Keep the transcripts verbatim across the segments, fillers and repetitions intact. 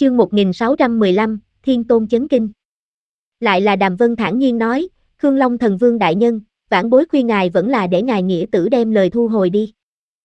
Chương một nghìn sáu trăm mười lăm, Thiên Tôn chấn kinh. Lại là Đàm Vân thản nhiên nói, Khương Long Thần Vương đại nhân, vãn bối khuyên ngài vẫn là để ngài nghĩa tử đem lời thu hồi đi.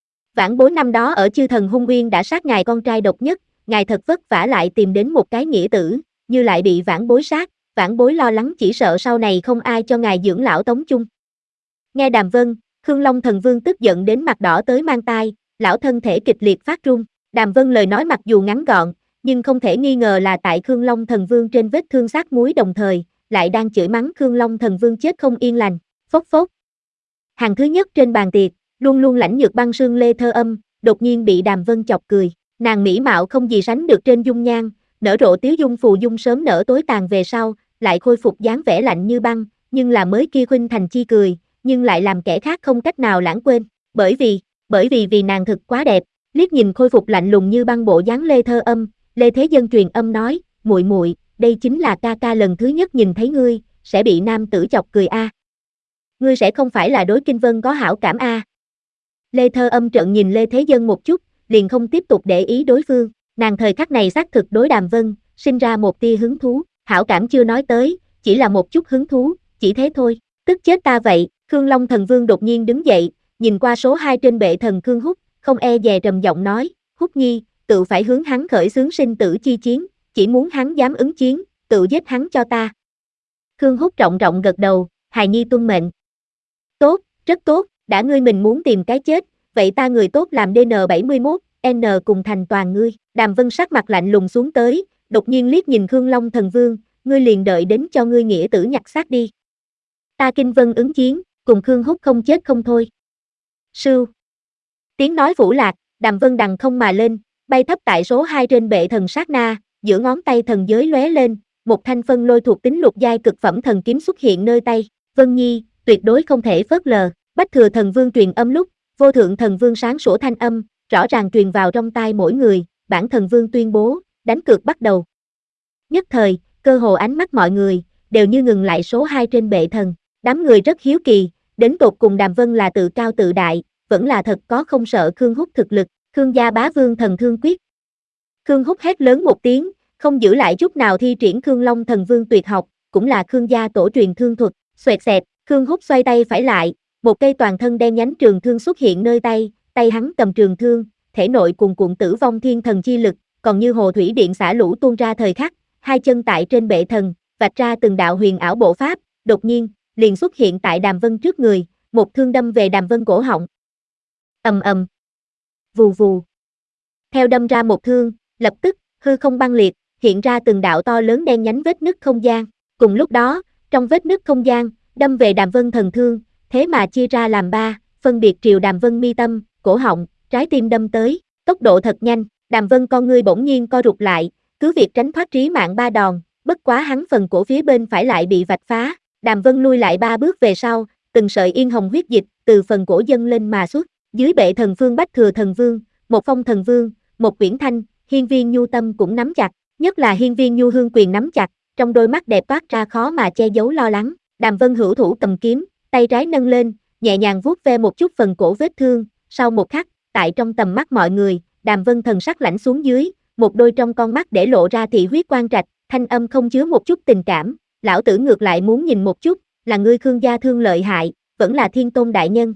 Vãn bối năm đó ở Chư Thần Hung Uyên đã sát ngài con trai độc nhất, ngài thật vất vả lại tìm đến một cái nghĩa tử, như lại bị vãn bối sát, vãn bối lo lắng chỉ sợ sau này không ai cho ngài dưỡng lão tống chung. Nghe Đàm Vân, Khương Long Thần Vương tức giận đến mặt đỏ tới mang tai, lão thân thể kịch liệt phát run. Đàm Vân lời nói mặc dù ngắn gọn, nhưng không thể nghi ngờ là tại Khương Long Thần Vương trên vết thương sát muối đồng thời, lại đang chửi mắng Khương Long Thần Vương chết không yên lành, phốc phốc. Hàng thứ nhất trên bàn tiệc, luôn luôn lãnh nhược băng sương Lê Thơ Âm, đột nhiên bị Đàm Vân chọc cười, nàng mỹ mạo không gì sánh được trên dung nhan, nở rộ tiếu dung phù dung sớm nở tối tàn về sau, lại khôi phục dáng vẻ lạnh như băng, nhưng là mới kia khuynh thành chi cười, nhưng lại làm kẻ khác không cách nào lãng quên, bởi vì, bởi vì vì nàng thực quá đẹp. Liếc nhìn khôi phục lạnh lùng như băng bộ dáng Lê Thơ Âm, Lê Thế Dân truyền âm nói, muội muội, đây chính là ca ca lần thứ nhất nhìn thấy ngươi, sẽ bị nam tử chọc cười a. À. Ngươi sẽ không phải là đối Kinh Vân có hảo cảm a. À. Lê Thơ Âm trợn nhìn Lê Thế Dân một chút, liền không tiếp tục để ý đối phương, nàng thời khắc này xác thực đối Đàm Vân, sinh ra một tia hứng thú, hảo cảm chưa nói tới, chỉ là một chút hứng thú, chỉ thế thôi, tức chết ta vậy. Khương Long Thần Vương đột nhiên đứng dậy, nhìn qua số hai trên bệ thần Khương Húc, không e dè trầm giọng nói, Húc Nhi, tự phải hướng hắn khởi xướng sinh tử chi chiến, chỉ muốn hắn dám ứng chiến, tự giết hắn cho ta. Khương Húc trọng trọng gật đầu, hài nhi tuân mệnh. Tốt, rất tốt, đã ngươi mình muốn tìm cái chết, vậy ta người tốt làm D N bảy mươi mốt, N cùng thành toàn ngươi. Đàm Vân sắc mặt lạnh lùng xuống tới, đột nhiên liếc nhìn Khương Long Thần Vương, ngươi liền đợi đến cho ngươi nghĩa tử nhặt xác đi. Ta Kinh Vân ứng chiến, cùng Khương Húc không chết không thôi. Sưu. Tiếng nói vũ lạc, Đàm Vân đằng không mà lên, bay thấp tại số hai trên bệ thần sát na, giữa ngón tay thần giới lóe lên, một thanh phân lôi thuộc tính lục giai cực phẩm thần kiếm xuất hiện nơi tay. Vân Nhi, tuyệt đối không thể phớt lờ. Bách Thừa Thần Vương truyền âm lúc, Vô Thượng Thần Vương sáng sủa thanh âm, rõ ràng truyền vào trong tai mỗi người, bản Thần Vương tuyên bố, đánh cược bắt đầu. Nhất thời, cơ hồ ánh mắt mọi người đều như ngừng lại số hai trên bệ thần, đám người rất hiếu kỳ, đến tột cùng Đàm Vân là tự cao tự đại, vẫn là thật có không sợ Khương Húc thực lực. Khương gia bá vương thần thương quyết. Khương Húc hét lớn một tiếng, không giữ lại chút nào thi triển Khương Long Thần Vương tuyệt học, cũng là Khương gia tổ truyền thương thuật. Xoẹt xẹt, Khương Húc xoay tay phải lại, một cây toàn thân đen nhánh trường thương xuất hiện nơi tay, tay hắn cầm trường thương, thể nội cuồn cuộn tử vong thiên thần chi lực, còn như hồ thủy điện xả lũ tuôn ra thời khắc, hai chân tại trên bệ thần, vạch ra từng đạo huyền ảo bộ pháp, đột nhiên, liền xuất hiện tại Đàm Vân trước người, một thương đâm về Đàm Vân cổ họng. Ầm ầm. Vù vù. Theo đâm ra một thương, lập tức, hư không băng liệt, hiện ra từng đạo to lớn đen nhánh vết nứt không gian. Cùng lúc đó, trong vết nứt không gian, đâm về Đàm Vân thần thương, thế mà chia ra làm ba, phân biệt triều Đàm Vân mi tâm, cổ họng, trái tim đâm tới, tốc độ thật nhanh. Đàm Vân con ngươi bỗng nhiên co rụt lại, cứ việc tránh thoát trí mạng ba đòn, bất quá hắn phần cổ phía bên phải lại bị vạch phá. Đàm Vân lui lại ba bước về sau, từng sợi yên hồng huyết dịch từ phần cổ dâng lên mà xuất. Dưới bệ thần phương Bách Thừa Thần Vương, một Phong Thần Vương, một Quyển Thanh, Hiên Viên Nhu tâm cũng nắm chặt, nhất là Hiên Viên Nhu hương quyền nắm chặt, trong đôi mắt đẹp toát ra khó mà che giấu lo lắng. Đàm Vân hữu thủ cầm kiếm, tay trái nâng lên, nhẹ nhàng vuốt ve một chút phần cổ vết thương, sau một khắc, tại trong tầm mắt mọi người, Đàm Vân thần sắc lãnh xuống dưới, một đôi trong con mắt để lộ ra thị huyết quang trạch, thanh âm không chứa một chút tình cảm, lão tử ngược lại muốn nhìn một chút, là ngươi Khương gia thương lợi hại, vẫn là Thiên Tôn đại nhân.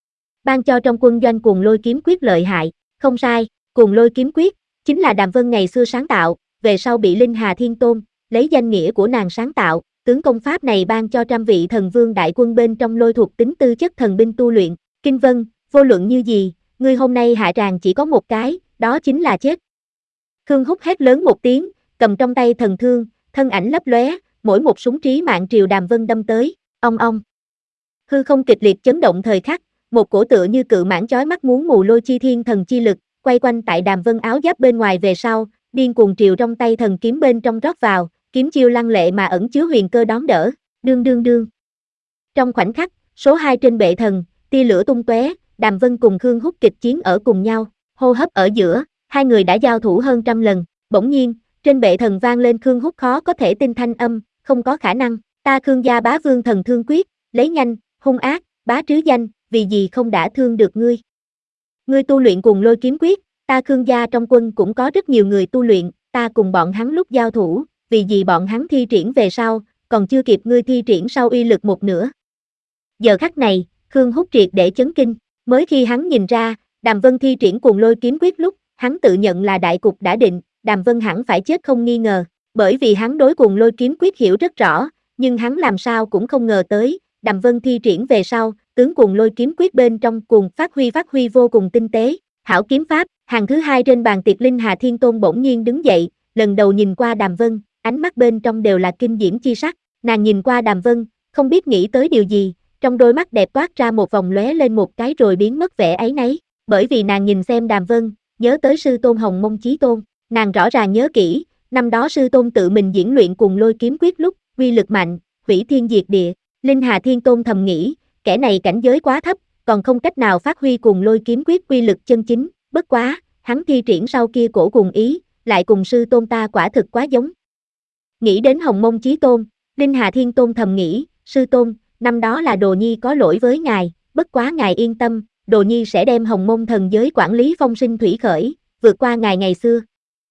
Ban cho trong quân doanh Cuồng Lôi kiếm quyết lợi hại, không sai, Cuồng Lôi kiếm quyết, chính là Đàm Vân ngày xưa sáng tạo, về sau bị Linh Hà Thiên Tôn, lấy danh nghĩa của nàng sáng tạo, tướng công pháp này ban cho trăm vị thần vương đại quân bên trong lôi thuộc tính tư chất thần binh tu luyện. Kinh Vân, vô luận như gì, ngươi hôm nay hạ tràng chỉ có một cái, đó chính là chết. Khương Húc hét lớn một tiếng, cầm trong tay thần thương, thân ảnh lấp lóe, mỗi một súng trí mạng triều Đàm Vân đâm tới, ong ong. Hư không kịch liệt chấn động thời khắc, một cổ tựa như cự mãng chói mắt muốn mù lôi chi thiên thần chi lực, quay quanh tại Đàm Vân áo giáp bên ngoài về sau, điên cuồng triều trong tay thần kiếm bên trong rót vào, kiếm chiêu lăng lệ mà ẩn chứa huyền cơ đón đỡ, đương đương đương. Trong khoảnh khắc, số hai trên bệ thần, tia lửa tung tóe, Đàm Vân cùng Khương Húc kịch chiến ở cùng nhau, hô hấp ở giữa, hai người đã giao thủ hơn trăm lần, bỗng nhiên, trên bệ thần vang lên Khương Húc khó có thể tin thanh âm, không có khả năng, ta Khương gia bá vương thần thương quyết, lấy nhanh, hung ác, bá trứ danh, vì gì không đã thương được ngươi. Ngươi tu luyện Cuồng Lôi kiếm quyết, ta Khương gia trong quân cũng có rất nhiều người tu luyện, ta cùng bọn hắn lúc giao thủ, vì gì bọn hắn thi triển về sau, còn chưa kịp ngươi thi triển sau uy lực một nửa. Giờ khắc này, Khương Húc triệt để chấn kinh, mới khi hắn nhìn ra, Đàm Vân thi triển cuồng lôi kiếm quyết lúc, hắn tự nhận là đại cục đã định, Đàm Vân hẳn phải chết không nghi ngờ, bởi vì hắn đối cuồng lôi kiếm quyết hiểu rất rõ, nhưng hắn làm sao cũng không ngờ tới, Đàm Vân thi triển về sau, tướng cuồng lôi kiếm quyết bên trong cuồng phát huy phát huy vô cùng tinh tế, hảo kiếm pháp. Hàng thứ hai trên bàn tiệc Linh Hà Thiên Tôn bỗng nhiên đứng dậy, lần đầu nhìn qua Đàm Vân, ánh mắt bên trong đều là kinh diễm chi sắc, nàng nhìn qua Đàm Vân, không biết nghĩ tới điều gì, trong đôi mắt đẹp toát ra một vòng lóe lên một cái rồi biến mất vẻ áy náy, bởi vì nàng nhìn xem Đàm Vân, nhớ tới sư tôn Hồng Mông Chí Tôn, nàng rõ ràng nhớ kỹ, năm đó sư tôn tự mình diễn luyện cuồng lôi kiếm quyết lúc, uy lực mạnh, hủy thiên diệt địa, Linh Hà Thiên Tôn thầm nghĩ, kẻ này cảnh giới quá thấp, còn không cách nào phát huy cuồng lôi kiếm quyết uy lực chân chính, bất quá, hắn thi triển sau kia cổ cuồng ý, lại cùng sư tôn ta quả thực quá giống. Nghĩ đến Hồng Mông Chí Tôn, Linh Hà Thiên Tôn thầm nghĩ, sư tôn, năm đó là Đồ Nhi có lỗi với ngài, bất quá ngài yên tâm, Đồ Nhi sẽ đem Hồng Mông thần giới quản lý phong sinh thủy khởi, vượt qua ngài ngày xưa.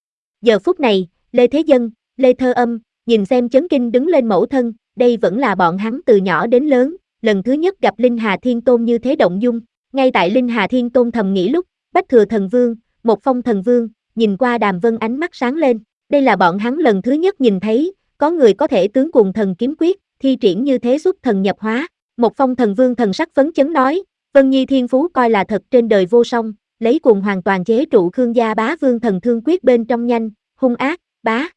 Giờ phút này, Lê Thế Dân, Lê Thơ Âm, nhìn xem chấn kinh đứng lên mẫu thân, đây vẫn là bọn hắn từ nhỏ đến lớn, lần thứ nhất gặp Linh Hà Thiên Tôn như thế động dung, ngay tại Linh Hà Thiên Tôn thầm nghĩ lúc, Bách Thừa Thần Vương, Một Phong Thần Vương, nhìn qua Đàm Vân ánh mắt sáng lên, đây là bọn hắn lần thứ nhất nhìn thấy, có người có thể tướng cuồng thần kiếm quyết, thi triển như thế xuất thần nhập hóa. Một Phong Thần Vương thần sắc phấn chấn nói, Vân Nhi thiên phú coi là thật trên đời vô song, lấy cuồng hoàn toàn chế trụ Khương gia bá vương thần thương quyết bên trong nhanh, hung ác, bá.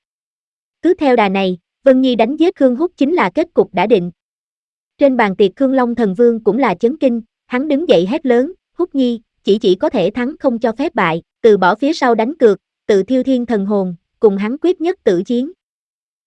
Cứ theo đà này, Vân Nhi đánh giết Khương Húc chính là kết cục đã định. Trên bàn tiệc Khương Long Thần Vương cũng là chấn kinh, hắn đứng dậy hét lớn, Húc Nhi, chỉ chỉ có thể thắng không cho phép bại, từ bỏ phía sau đánh cược, tự thiêu thiên thần hồn, cùng hắn quyết nhất tử chiến.